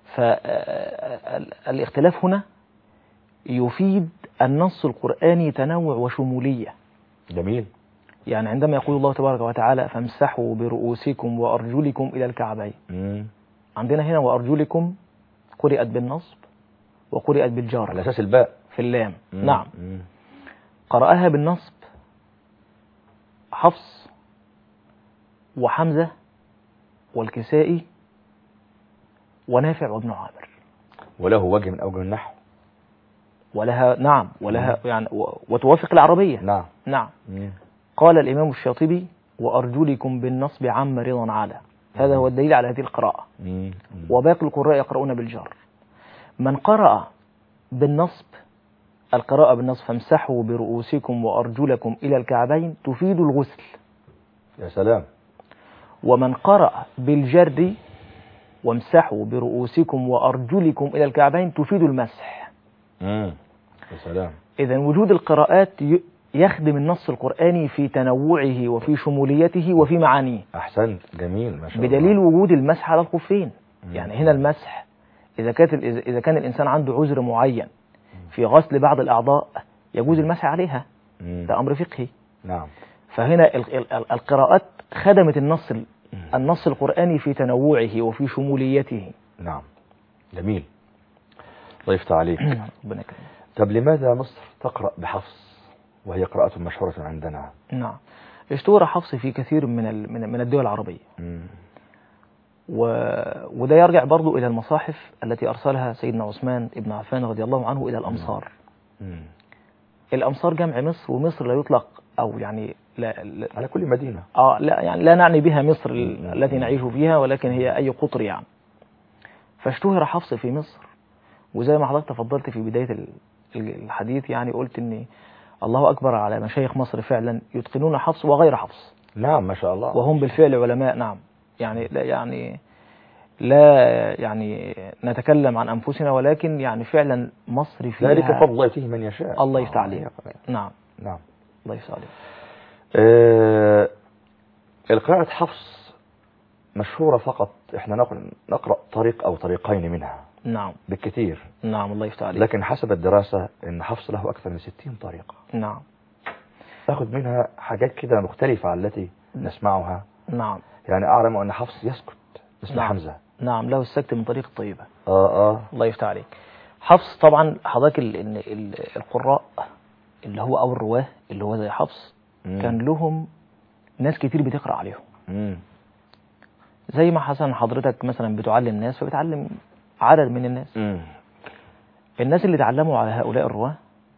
فالاختلاف هنا يفيد النص القرآني تنوع وشمولية. جميل. يعني عندما يقول الله تبارك وتعالى فامسحوا برؤوسكم وأرجلكم إلى الكعبين، امم عندنا هنا وأرجلكم قرئت بالنصب وقرئت بالجار على أساس الباء في اللام. مم. نعم. مم. قرأها بالنصب حفص وحمزة والكسائي ونافع وابن عامر، وله وجه من أوجه النحو. ولها نعم ولها يعني و- وتوافق العربية. نعم. نعم. مم. قال الإمام الشاطبي وأرجلكم بالنصب عم رضا على، هذا هو الدليل على هذه القراءة. مم. مم. وباقي القراء يقرؤون بالجر. من قرأ بالنصب القراءة بالنصب فامسحوا برؤوسكم وأرجلكم إلى الكعبين تفيد الغسل. يا سلام. ومن قرأ بالجر وامسحوا برؤوسكم وأرجلكم إلى الكعبين تفيد المسح. مم. يا سلام. إذن وجود القراءات ي- يخدم النص القرآني في تنوعه وفي شموليته وفي معانيه، أحسنت. جميل ما شاء الله. بدليل وجود المسح على الخفين. مم. يعني هنا المسح إذا كانت ال- إذا كان الإنسان عنده عذر معين في غسل بعض الأعضاء يجوز المسح عليها، مم. ده أمر فقهي. نعم. فهنا ال- ال- ال- القراءات خدمت النص ال- النص القرآني في تنوعه وفي شموليته. نعم. جميل. ضيفت عليك. ربنا يكرمك. طب لماذا مصر تقرأ بحفص وهي قراءة مشهورة عندنا؟ نعم. اشتهر حفص في كثير من ال- من من الدول العربية، مم. و... وده يرجع برضو إلى المصاحف التي أرسلها سيدنا عثمان بن عفان رضي الله عنه إلى الأمصار. مم. الأمصار جمع مصر، ومصر لا يطلق أو يعني لا, لا على كل مدينة. آه لا يعني لا نعني بها مصر مم. ال- التي نعيش فيها، ولكن هي أي قطر يعني. فاشتهر حفص في مصر، وزي ما حضرتك تفضلت في بداية ال- الحديث يعني قلت إن الله أكبر على مشايخ مصر فعلا يتقنون حفص وغير حفص، نعم ما شاء الله. وهم بالفعل علماء. نعم. يعني لا يعني لا يعني نتكلم عن أنفسنا، ولكن يعني فعلا مصر فيها ذلك فضل الله يؤتيه من يشاء. الله يفتح عليه. آه. نعم. نعم. الله يفتح عليه. آه القراءة حفص مشهورة فقط، احنا نقرأ, نقرأ طريق أو طريقين منها نعم. بالكثير، نعم. الله يفتح عليه. لكن حسب الدراسة ان حفص له أكثر من ستين طريقة، نعم. تاخذ منها حاجات كده مختلفة عن التي نسمعها. نعم. يعني أعلم أن حفص يسكت اسم نعم. حمزة. نعم. له السكت من طريق الطيبة. آه آه الله يفتح عليك. حفص طبعا حضرتك ال- ال- ال- القراء اللي هو أو الرواه اللي هو زي حفص مم. كان لهم ناس كتير بتقرأ عليهم، مم. زي ما حسن حضرتك مثلا بتعلم ناس فبتعلم عدد من الناس. مم. الناس اللي تعلموا على هؤلاء الرواه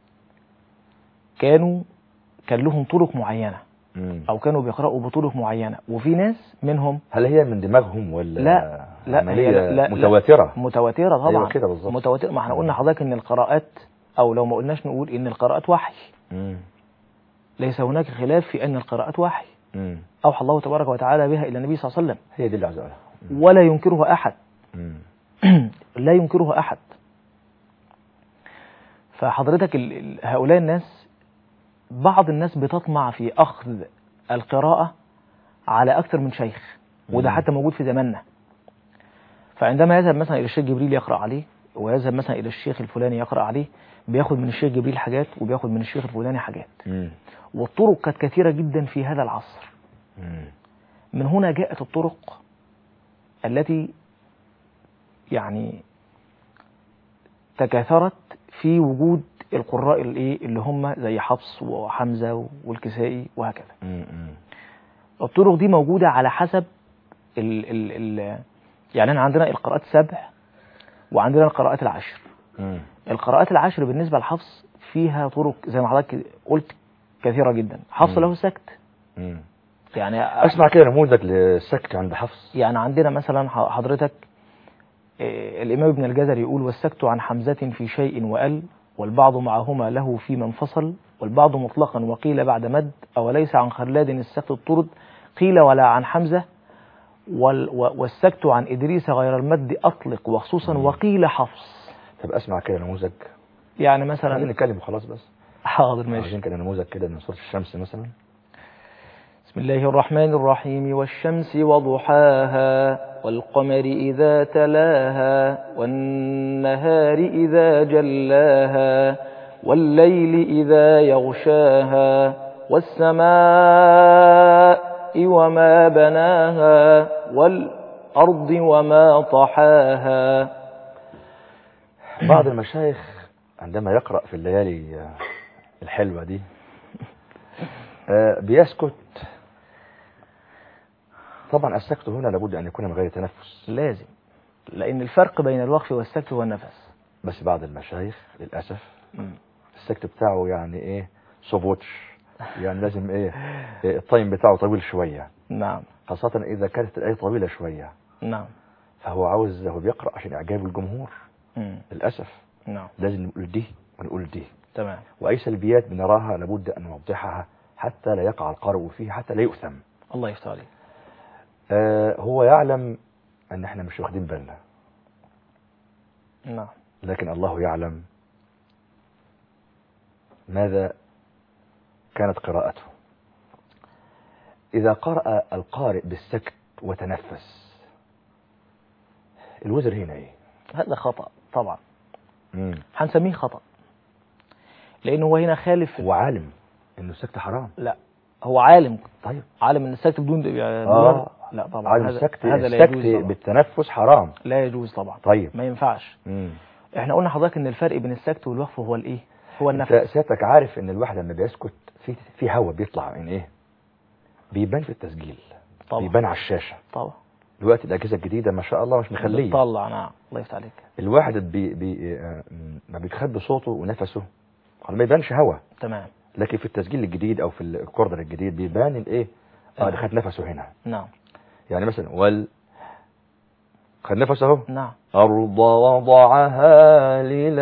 كانوا كان لهم طرق معينة، مم. أو كانوا بيقرأوا بطرق معينة، وفي ناس منهم هل هي من دماغهم ولا لا لا عملية هي لا لا متواترة؟ متواترة طبعا. أيوة كده بالظبط. متواترة. ما احنا قلنا حضرتك ان القراءات، او لو ما قلناش نقول ان القراءات وحي. مم. ليس هناك خلاف في ان القراءات وحي مم. اوحى الله تبارك وتعالى بها الى النبي صلى الله عليه وسلم، هي دي اللي عايز أقولها. مم. ولا ينكرها احد. مم. لا ينكرها احد. فحضرتك ال- ال- هؤلاء الناس، بعض الناس بتطمع في اخذ القراءة على اكثر من شيخ، وده مم. حتى موجود في زماننا. فعندما يذهب مثلا الى الشيخ جبريل يقرأ عليه، ويذهب مثلا الى الشيخ الفلاني يقرأ عليه، بياخد من الشيخ جبريل حاجات وبياخد من الشيخ الفلاني حاجات، مم. والطرق كانت كثيرة جدا في هذا العصر. مم. من هنا جاءت الطرق التي يعني تكاثرت في وجود القراء الايه اللي هم زي حفص وحمزة والكسائي وهكذا. مم. مم. الطرق دي موجودة على حسب ال ال ال يعني أنا عندنا القراءات سبع، وعندنا القراءات العشر. مم. القراءات العشر بالنسبة لحفص فيها طرق زي ما حضرتك قلت كثيرة جدا. حفص مم. له سكت، مم. يعني أسمع كده نموذج للسكت عند حفص. يعني عندنا مثلا حضرتك آه، الإمام ابن الجزري يقول والسكت عن حمزة في شيء وأل، والبعض معهما له فيما انفصل، والبعض مطلقا وقيل بعد مد، أو ليس عن خلاد السكت الطرد، قيل ولا عن حمزة وال والسكت عن إدريس غير المد أطلق وخصوصا مم. وقيل حفص. طب اسمع كده نموذج. يعني عايزين مثلا نتكلم وخلاص بس. حاضر ماشي. عايزين كده نموذج كده من سورة الشمس مثلا. بسم الله الرحمن الرحيم. والشمس وضحاها والقمر إذا تلاها والنهار إذا جلاها والليل إذا يغشاها والسماء وما بناها والأرض وما طحاها. بعض المشايخ عندما يقرأ في الليالي الحلوة دي بيسكت. طبعا السكت هنا لابد أن يكون من غير تنفس، لازم، لأن الفرق بين الوقف والسكت هو النفس. بس بعض المشايخ للأسف مم. السكت بتاعه يعني ايه صبوتش، يعني لازم ايه إيه التايم بتاعه طويل شوية، نعم خاصة إذا كانت الآية طويلة شوية، نعم. فهو عاوز هو بيقرأ عشان إعجاب الجمهور. مم. للأسف نعم لازم نقول دي ونقول دي، تمام. وأي سلبيات بنراها لابد أن نوضحها حتى لا يقع القارئ فيه، حتى لا يؤثم. الله يفتح عليك. آه هو يعلم أن احنا مش واخدين بالنا، نعم لكن الله يعلم ماذا كانت قراءته. إذا قرأ القارئ بالسكت وتنفس الوزر هنا ايه؟ هذا خطأ طبعا، مم. هنسميه خطأ، لأنه هو هنا خالف. هو عالم إنه السكت حرام. لا هو عالم، طيب عالم ان السكت بدون آه. لا طبعا عالم هذا السكت هذا لا السكت يجوز طبعا. بالتنفس حرام. لا يجوز طبعا. طيب ما ينفعش. مم. احنا قلنا حضرتك ان الفرق بين السكت والوقف هو الايه؟ هو انت النفس. سيادتك عارف ان الواحد لما بيسكت في في هواء بيطلع من ايه؟ بيبان في التسجيل طبعا بيبان على الشاشة. طبعا دلوقتي الأجهزة الجديدة ما شاء الله مش مخليه بتطلع. نعم الله يفتح عليك. الواحد بي بي آه، ما بيخبي صوته ونفسه ما يبانش هوا، تمام. لكن في التسجيل الجديد او في الكوردر الجديد بيبان الايه؟ اه ده خد نفسه هنا. نعم يعني مثلا وال خد نفسه اهو. نعم. أرض وضعها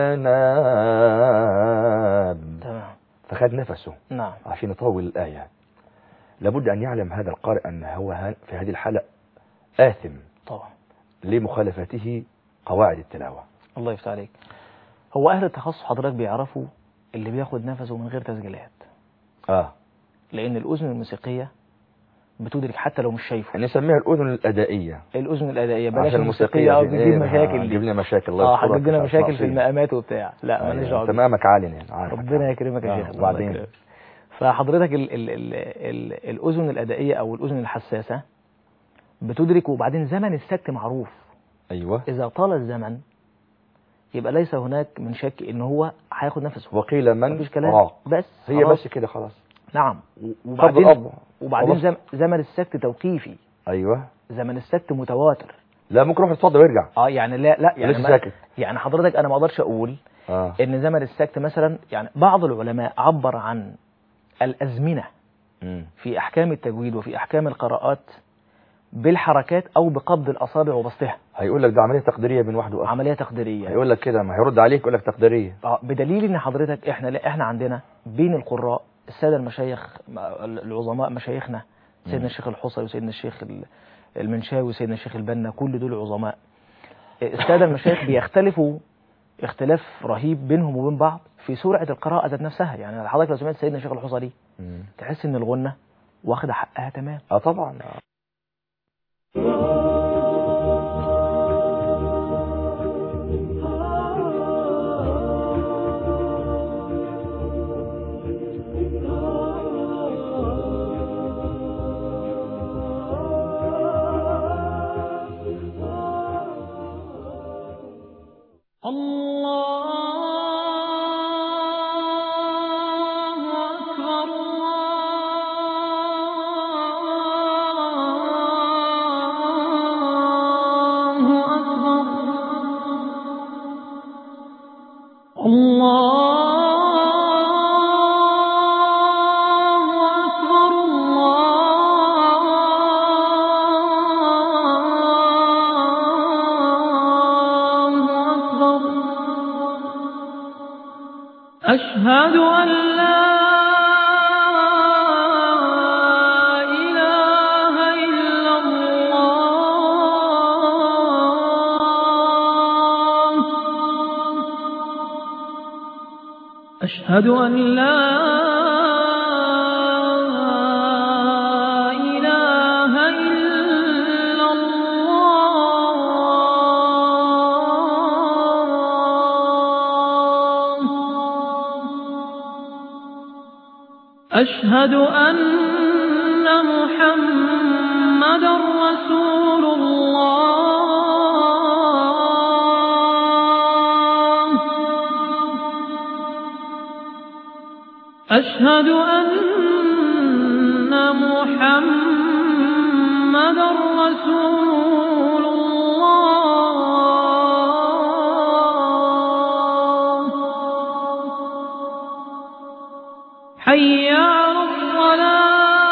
للأنام، تمام. فخد نفسه نعم عشان يطول الآية. لابد أن يعلم هذا القارئ أن هو في هذه الحالة آثم طبعا لمخالفته قواعد التلاوة. الله يفتح عليك. هو أهل التخصص حضرتك بيعرفوا اللي بياخد نفسه من غير تسجيلات، آه لأن الأذن الموسيقية بتدرك حتى لو مش شايفه. نسميها الأذن الأدائية. الأذن الأدائية بلاش عشان الموسيقية، اه بتجيب إيه مشاكل دي. هتجيب لنا مشاكل. الله اه يسترك. هتجيب لنا مشاكل في فيه. المقامات وبتاع. لا أيوة. ماليش دعوة. انت مقامك عالي يعني عارف. ربنا يكرمك يا آه. شيخ. الله وبعدين يكرمك. فحضرتك ال ال ال ال الأذن الأدائية أو الأذن الحساسة بتدرك، وبعدين زمن السكت معروف. أيوة. إذا طال الزمن يبقى ليس هناك من شك إن هو هياخد نفسه. وقيل من مفيش كلام. راق. بس هي خلاص. بس كده خلاص. نعم. وبعدين وبعدين وبعدين خلاص. زم زمن السكت توقيفي. أيوة. زمن السكت متواتر. لا ممكن يروح يتفضل ويرجع. اه يعني لا لا يعني لسه ما ساكت. يعني حضرتك انا ما اقدرش اقول آه. ان زمن السكت مثلا، يعني بعض العلماء عبر عن الازمنه مم. في احكام التجويد وفي احكام القراءات بالحركات او بقبض الاصابع وبسطها. هيقول لك ده عملية تقديرية بين واحد وآخر. عمليه تقديريه. هيقول لك كده، ما هيرد عليك يقول لك تقديرية. اه بدليل ان حضرتك احنا لا احنا عندنا بين القراء الساده المشايخ العظماء مشايخنا سيدنا الشيخ الحصري وسيدنا الشيخ المنشاوي وسيدنا الشيخ البنا، كل دول عظماء. الساده المشايخ بيختلفوا اختلاف رهيب بينهم وبين بعض في سرعه القراءه ذات نفسها. يعني حضرتك لو سمعت سيدنا الشيخ الحصري مم. تحس ان الغنه واخده حقها تمام. اه طبعا. أشهد أن لا إله إلا الله أشهد أن لا إله إلا الله. أشهد أن محمدًا رسول الله. أشهد أن محمدًا رسول الله. حي على الصلاة.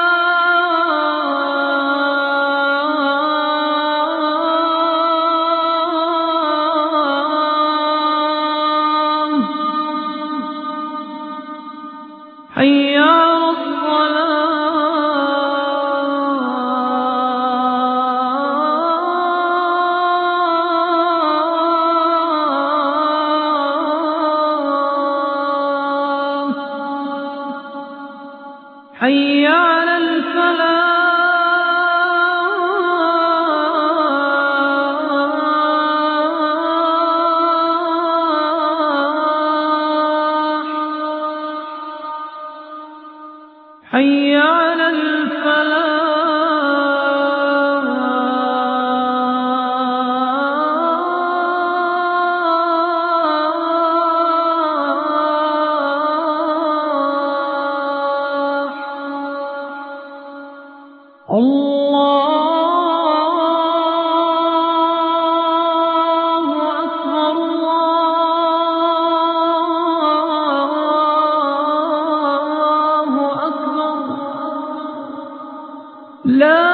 حي على الصلاة. حي على الفلاح. حي على الفلاح. الله أكبر. الله أكبر. لا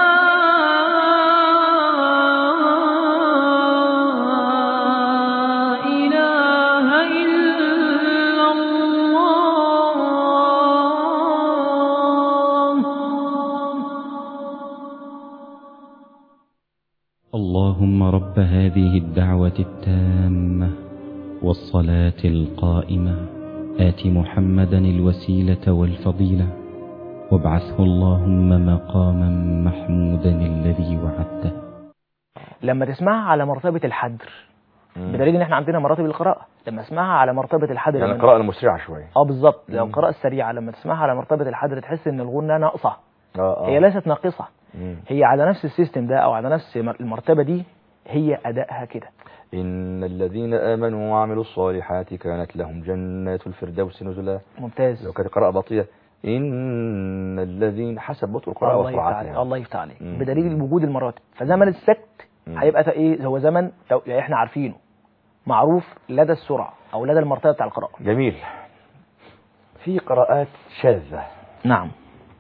إله إلا الله. اللهم رب هذه الدعوة التامة والصلاة القائمة آت محمدا الوسيلة والفضيلة وابعثه اللهم مقاما محمودا الذي وعدته. لما تسمعها على مرتبة الحدر، بدليل ان احنا عندنا مراتب القراءة، لما تسمعها على مرتبة الحدر يعني لما- القراءة المسرعة شوية. اه بالظبط، لو مم. القراءة السريعة لما تسمعها على مرتبة الحدر تحس ان الغنة ناقصة. اه اه هي ليست ناقصة، مم. هي على نفس السيستم ده او على نفس المرتبة دي، هي ادائها كده. إن الذين آمنوا وعملوا الصالحات كانت لهم جنات الفردوس نزلا. ممتاز. لو كانت قراءة بطيئة إن الذين حسب بطء القراءة الله يفتح عليك، وسرعتها. الله يفتح عليك. مم. بدليل وجود المراتب، فزمن السكت مم. هيبقى ايه؟ هو زمن تو- يعني احنا عارفينه معروف لدى السرعة او لدى المرتبة بتاع القراءة. جميل. في قراءات شاذة. نعم.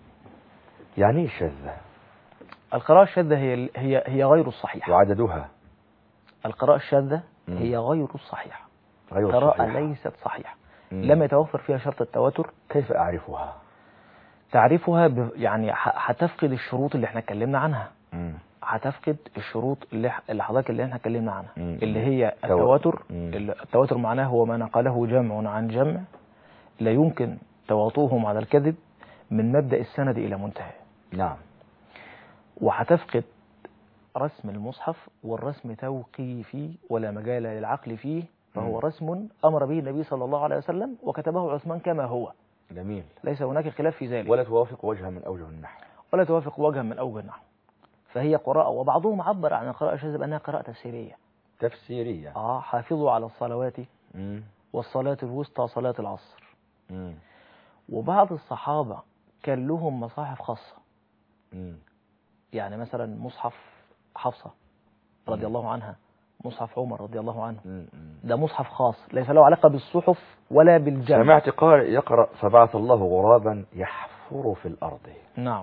يعني ايه شاذة؟ القراءة الشاذة هي هي هي غير الصحيحة. وعددها القراءة الشاذة مم. هي غير الصحيحة. غير قراءة صحيحة. ليست صحيحة. مم. لم يتوفر فيها شرط التواتر. كيف أعرفها؟ تعريفها ب... يعني ح- هتفقد الشروط اللي احنا اتكلمنا عنها. مم. هتفقد الشروط اللي ح- اللي حضرتك اللي احنا اتكلمنا عنها، مم. اللي هي تو- التواتر. مم. ال- التواتر معناه هو ما نقله جمع عن جمع لا يمكن تواطؤهم على الكذب من مبدأ السند إلى منتهى. نعم. وهتفقد رسم المصحف، والرسم توقيفي ولا مجال للعقل فيه، فهو مم. رسم أمر به النبي صلى الله عليه وسلم وكتبه عثمان كما هو، جميل. ليس هناك خلاف في ذلك، ولا توافق وجها من أوجه النحو. ولا توافق وجها من أوجه النحو. فهي قراءة، وبعضهم عبر عن القراءة الشاذة بأنها قراءة تفسيرية. تفسيرية. آه حافظوا على الصلوات مم. والصلاة الوسطى صلاة العصر. مم. وبعض الصحابة كان لهم مصاحف خاصة، مم. يعني مثلا مصحف حفصة رضي الله عنها، مصحف عمر رضي الله عنه، مم. ده مصحف خاص ليس له علاقة بالصحف ولا بالجمع. سمعت قارئ يقرأ فبعث الله غرابا يحفر في الأرض. نعم.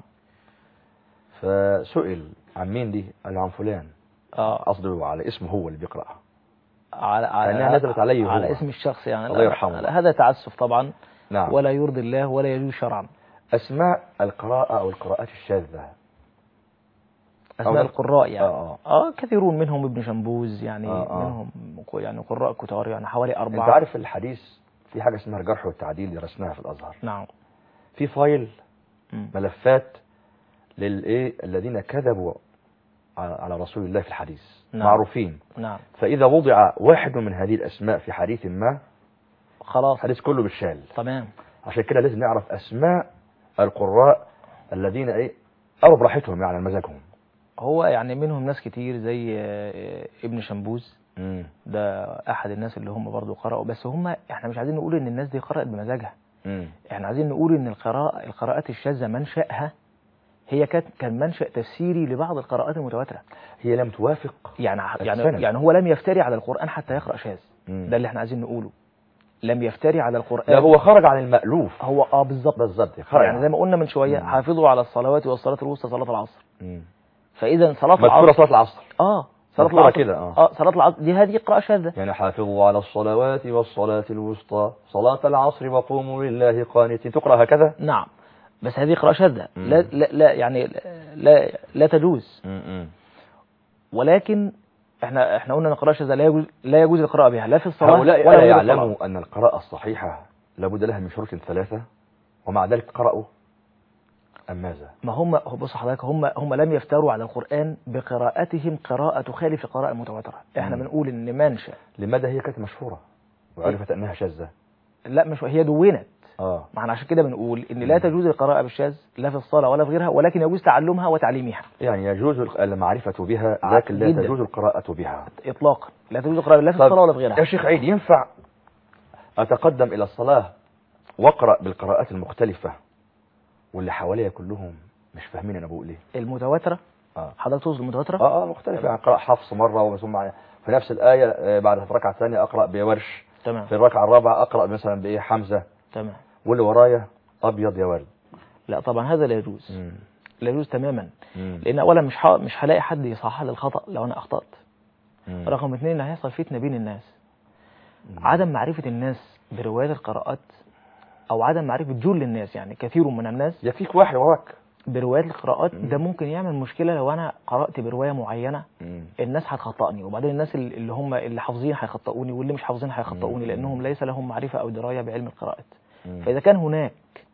فسئل عن مين دي؟ قال عن فلان. آه. قصده على اسمه هو اللي بيقرأها. على كأنها على نزلت عليه هو. على اسم الشخص يعني. الله يرحمه. لا، هذا تعسف طبعا. نعم. ولا يرضي الله ولا يجوز شرعا. أسماء القراءة أو القراءات الشاذة. أسماء أو- القراء يعني آه. آه كثيرون منهم ابن شنبوز يعني، آه آه. منهم يعني قراء كتار يعني حوالي أربعة. أنت عارف الحديث في حاجة اسمها الجرح والتعديل درسناها في الأزهر. نعم. في فايل مم. ملفات للايه الذين كذبوا على رسول الله في الحديث. نعم. معروفين. نعم. فإذا وضع واحد من هذه الأسماء في حديث ما خلاص الحديث كله بالشال. تمام. عشان كده لازم نعرف أسماء القراء الذين ايه قروا براحتهم يعني مزاجهم. هو يعني منهم ناس كتير زي آه، ابن شمبوز، مم. ده احد الناس اللي هم برضو قرأوا، بس هم احنا مش عايزين نقول ان الناس دي قرأت بمزاجها. مم. احنا عايزين نقول ان القراءة القراءات الشاذة منشأها هي كانت كان منشأ تفسيري لبعض القراءات المتواترة. هي لم توافق يعني يعني السند. يعني هو لم يفتري على القرآن حتى يقرأ شاذ. مم. ده اللي احنا عايزين نقوله. لم يفتري على القرآن. لا هو خرج عن المألوف. هو اه بالظبط بالظبط خرج يعني زي ما قلنا من شوية مم. حافظوا على الصلوات والصلاة الوسطى صلاة العصر. مم. فإذا صلاة مذكورة العصر صلاة العصر. اه صلاة مذكورة العصر كده اه اه صلاة العصر دي هذه قراءة شاذة. يعني حافظوا على الصلوات والصلاة الوسطى صلاة العصر وقوموا لله قانتين تقرأ هكذا. نعم بس هذه قراءة شاذة مم. لا لا لا يعني لا لا تجوز. مم. ولكن احنا احنا قلنا ان القراءة الشاذة لا يجوز لا يجوز القراءة بها لا في الصلاة هؤلاء ولا ألا غير الصلاة. يعلموا أن القراءة الصحيحة لابد لها من شروط ثلاثة ومع ذلك قرأوا أم ماذا؟ ما هم بص حضرتك هم هم لم يفتروا على القرآن بقراءتهم قراءة تخالف قراءة متواترة. احنا مم. بنقول ان منشأ. لماذا هي كانت مشهورة وعرفت أنها شاذة؟ لا مش هي دونت. اه ما احنا عشان كده بنقول ان لا مم. تجوز القراءة بالشاذ لا في الصلاة ولا في غيرها، ولكن يجوز تعلمها وتعليمها يعني يجوز المعرفة بها ع- لكن لا جداً. تجوز القراءة بها اطلاقا. لا تجوز القراءة لا في طب الصلاة ولا في غيرها. يا شيخ عيد ينفع أتقدم إلى الصلاة وأقرأ بالقراءات المختلفة واللي حواليا كلهم مش فاهمين أنا بقول إيه؟ المتواترة اه حضرتك تقصد المتواترة؟ اه اه مختلفة يعني أقرأ حفص مرة وثم في نفس الآية آه، بعد الركعة الثانية أقرأ بورش تمام في الركعة الرابعة أقرأ مثلا بإيه حمزة تمام. واللي ورايا أبيض يا ولد. لا طبعا هذا لا يجوز. مم. لا يجوز تماما. مم. لان اولا مش ح... مش هلاقي حد يصحح لي الخطأ لو انا اخطأت. مم. رقم اثنين ان هيحصل فتنة بين الناس. مم. عدم معرفة الناس بروايات القراءات او عدم معرفة جل الناس يعني كثير من الناس يفيك واحد وراك. بروايات القراءات مم. ده ممكن يعمل مشكلة لو انا قرأت برواية معينة مم. الناس هتخطئني، وبعدين الناس اللي اللي هم اللي حافظين هيخطئوني واللي مش حافظين هيخطئوني مم. لانهم ليس لهم معرفة او دراية بعلم القراءات. مم. فاذا كان هناك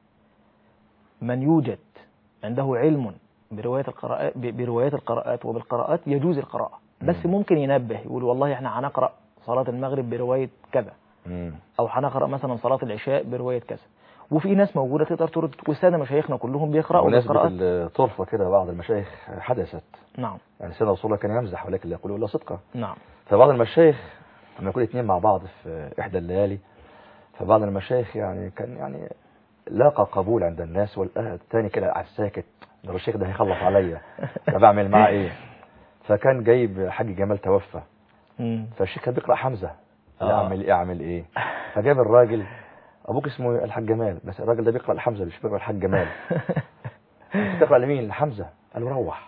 من يوجد عنده علم برواية القراءات بروايات القراءات وبالقراءات يجوز القراءة، بس مم. ممكن ينبه يقول والله احنا هنقرأ صلاة المغرب برواية كذا مم. او هنقرأ مثلا صلاة العشاء برواية كذا. وفي ناس موجودة تقدر ترد، والسادة مشايخنا كلهم بيقرأوا بمناسبة بالقراءات. الطرفة كده بعض المشايخ حدثت نعم يعني سيدنا رسول الله كان يمزح ولكن لا يقول الا صدقا. نعم فبعض المشايخ لما يكون اثنين مع بعض في احدى الليالي فبعض المشايخ يعني كان يعني لاقى قبول عند الناس والثاني كده على الساكت ده الشيخ ده هيخلص عليا انا بعمل معاه ايه. فكان جايب حاج جمال توفى مم. فالشيخ كان بيقرا حمزه آه. اعمل ايه اعمل ايه. فجاب الراجل ابوك اسمه الحاج جمال بس الراجل ده بيقرا الحمزه مش بيقرا الحاج جمال. انت تقرا لمين لحمزه قال له روح.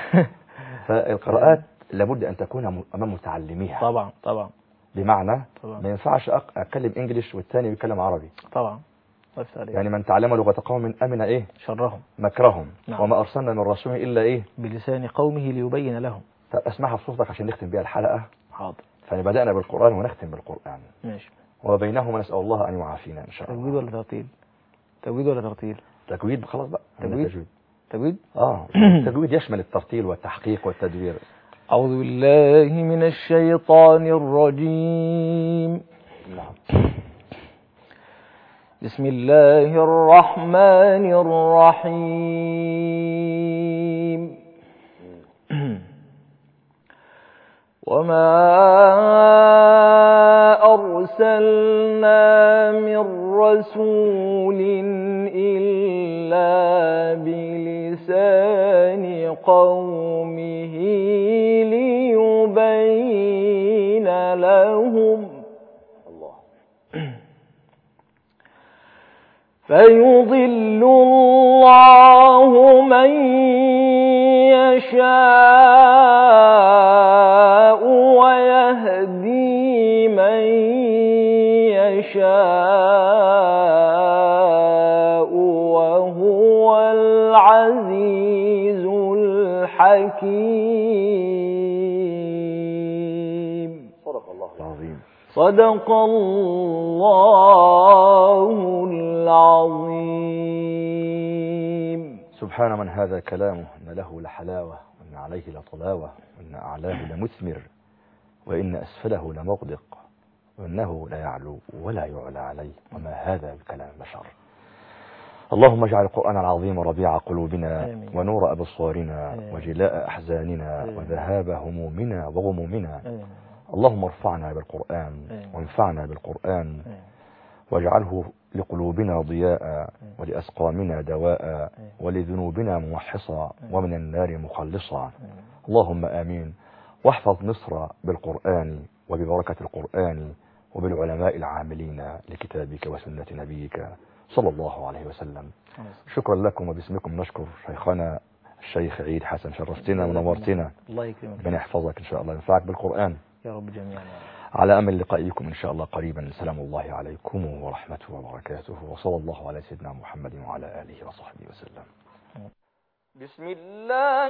فالقراءات لابد ان تكون امام متعلميها. طبعا طبعا بمعنى طبعا ما ينفعش أق- اتكلم انجليش والثاني بيتكلم عربي. طبعا بس عليك. يعني من تعلم لغه قوم امن ايه شرهم مكرهم. نعم. وما ارسلنا من رسول الا ايه بلسان قومه ليبين لهم. طب اسمعها بصوتك عشان نختم بيها الحلقه. حاضر فبدانا بالقران ونختم بالقران ماشي. وبينهما نسال الله ان يعافينا ان شاء تجويد الله. ولا ترتيل؟ تجويد ولا ترتيل؟ تجويد خلاص بقى. تجويد؟ تجويد تجويد. اه التجويد يشمل الترتيل والتحقيق والتدوير. أعوذ بالله من الشيطان الرجيم. نعم. بسم الله الرحمن الرحيم. وما أرسلنا من رسول إلا بلسان قومه ليبين لهم فيضل الله من يشاء ويهدي من يشاء وهو العزيز الحكيم. صدق الله العظيم. صدق الله العظيم. سبحان من هذا كلامه، إن له لحلاوة، وإن عليه لطلاوة، وإن أعلاه لمثمر، وإن أسفله لمغدق، وإنه لا يعلو ولا يعلى عليه، وما هذا بكلام بشر. اللهم اجعل القرآن العظيم ربيع قلوبنا، آمين. ونور أبصارنا، آمين. وجلاء أحزاننا، آمين. وذهاب همومنا وغمومنا. آمين. اللهم ارفعنا بالقرآن، آمين. وانفعنا بالقرآن، آمين. واجعله لقلوبنا ضياء، آمين. ولأسقامنا دواء، آمين. ولذنوبنا موحصا، ومن النار مخلصا. آمين. اللهم آمين. واحفظ مصر بالقرآن وببركة القرآن وبالعلماء العاملين لكتابك وسنة نبيك صلى الله عليه وسلم. شكرا لكم، وباسمكم نشكر شيخنا الشيخ عيد حسن، شرفتنا ونورتنا. الله يكرمك. ربنا يحفظك إن شاء الله، ينفعك بالقرآن يا رب جميعا. على أمل لقائكم إن شاء الله قريبا. سلام الله عليكم ورحمته وبركاته، وصلى الله على سيدنا محمد وعلى آله وصحبه وسلم. بسم الله